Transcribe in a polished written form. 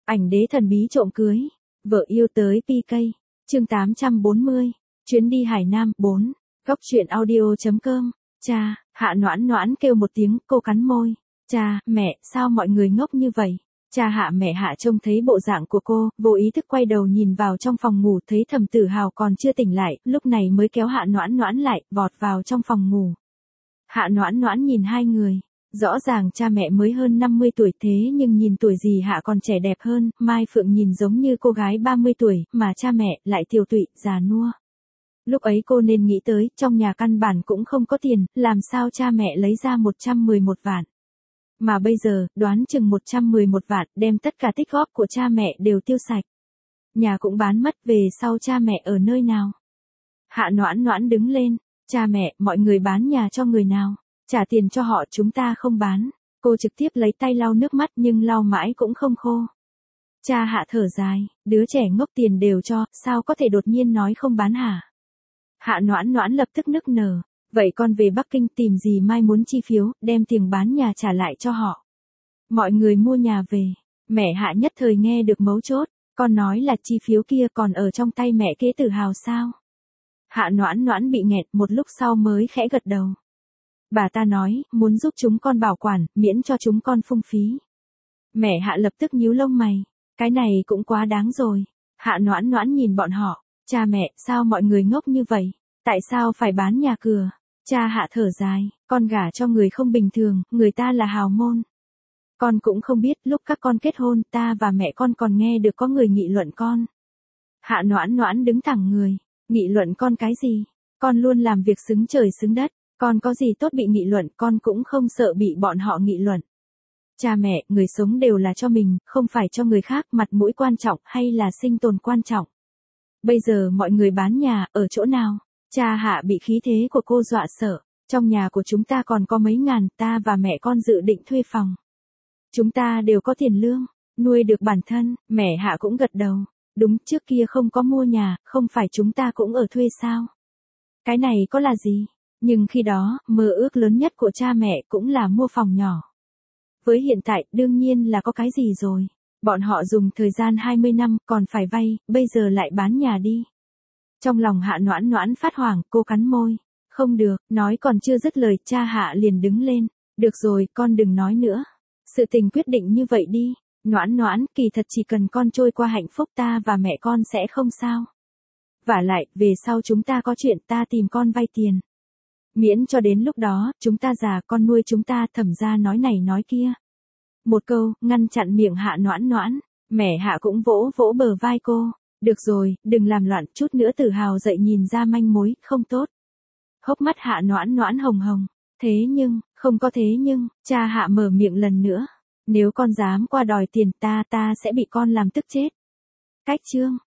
Ảnh đế thần bí trộm cưới. Vợ yêu tới PK. Chương 840. Chuyến đi Hải Nam 4. Góc truyện audio.com. Cha, Hạ Noãn Noãn kêu một tiếng, cô cắn môi. Cha, mẹ, sao mọi người ngốc như vậy? Cha Hạ mẹ Hạ trông thấy bộ dạng của cô, vô ý thức quay đầu nhìn vào trong phòng ngủ, thấy Thẩm Tử Hào còn chưa tỉnh lại, lúc này mới kéo Hạ Noãn Noãn lại, vọt vào trong phòng ngủ. Hạ Noãn Noãn nhìn hai người. Rõ ràng cha mẹ mới hơn 50 tuổi thế nhưng nhìn tuổi gì Hạ còn trẻ đẹp hơn, Mai Phượng nhìn giống như cô gái 30 tuổi, mà cha mẹ lại tiều tụy, già nua. Lúc ấy cô nên nghĩ tới, trong nhà căn bản cũng không có tiền, làm sao cha mẹ lấy ra 111 vạn. Mà bây giờ, đoán chừng 111 vạn, đem tất cả tích góp của cha mẹ đều tiêu sạch. Nhà cũng bán mất, về sau cha mẹ ở nơi nào? Hạ Noãn Noãn đứng lên, cha mẹ, mọi người bán nhà cho người nào? Trả tiền cho họ, chúng ta không bán. Cô trực tiếp lấy tay lau nước mắt nhưng lau mãi cũng không khô. Cha Hạ thở dài, đứa trẻ ngốc tiền đều cho, sao có thể đột nhiên nói không bán hả? Hạ Noãn Noãn lập tức nức nở. Vậy con về Bắc Kinh tìm gì Mai muốn chi phiếu, đem tiền bán nhà trả lại cho họ. Mọi người mua nhà về. Mẹ Hạ nhất thời nghe được mấu chốt. Con nói là chi phiếu kia còn ở trong tay mẹ Kế Tử Hào sao? Hạ Noãn Noãn bị nghẹt, một lúc sau mới khẽ gật đầu. Bà ta nói, muốn giúp chúng con bảo quản, miễn cho chúng con phung phí. Mẹ Hạ lập tức nhíu lông mày. Cái này cũng quá đáng rồi. Hạ Noãn Noãn nhìn bọn họ. Cha mẹ, sao mọi người ngốc như vậy? Tại sao phải bán nhà cửa? Cha Hạ thở dài, con gả cho người không bình thường, người ta là hào môn. Con cũng không biết, lúc các con kết hôn, ta và mẹ con còn nghe được có người nghị luận con. Hạ Noãn Noãn đứng thẳng người. Nghị luận con cái gì? Con luôn làm việc xứng trời xứng đất. Con có gì tốt bị nghị luận, con cũng không sợ bị bọn họ nghị luận. Cha mẹ, người sống đều là cho mình, không phải cho người khác, mặt mũi quan trọng hay là sinh tồn quan trọng. Bây giờ mọi người bán nhà, ở chỗ nào? Cha Hạ bị khí thế của cô dọa sợ. Trong nhà của chúng ta còn có mấy ngàn, ta và mẹ con dự định thuê phòng. Chúng ta đều có tiền lương, nuôi được bản thân, mẹ Hạ cũng gật đầu. Đúng, trước kia không có mua nhà, không phải chúng ta cũng ở thuê sao? Cái này có là gì? Nhưng khi đó, mơ ước lớn nhất của cha mẹ cũng là mua phòng nhỏ. Với hiện tại, đương nhiên là có cái gì rồi. Bọn họ dùng thời gian 20 năm, còn phải vay, bây giờ lại bán nhà đi. Trong lòng Hạ Noãn Noãn phát hoảng, cô cắn môi. Không được, nói còn chưa dứt lời, cha Hạ liền đứng lên. Được rồi, con đừng nói nữa. Sự tình quyết định như vậy đi. Noãn Noãn, kỳ thật chỉ cần con trôi qua hạnh phúc ta và mẹ con sẽ không sao. Vả lại, về sau chúng ta có chuyện ta tìm con vay tiền. Miễn cho đến lúc đó, chúng ta già con nuôi chúng ta. Thẩm ra nói này nói kia. Một câu, ngăn chặn miệng Hạ Noãn Noãn. Mẹ Hạ cũng vỗ vỗ bờ vai cô. Được rồi, đừng làm loạn, chút nữa Tử Hào dậy nhìn ra manh mối, không tốt. Hốc mắt Hạ Noãn Noãn hồng hồng. Thế nhưng, không có thế nhưng, cha Hạ mở miệng lần nữa. Nếu con dám qua đòi tiền ta sẽ bị con làm tức chết. Cách chương.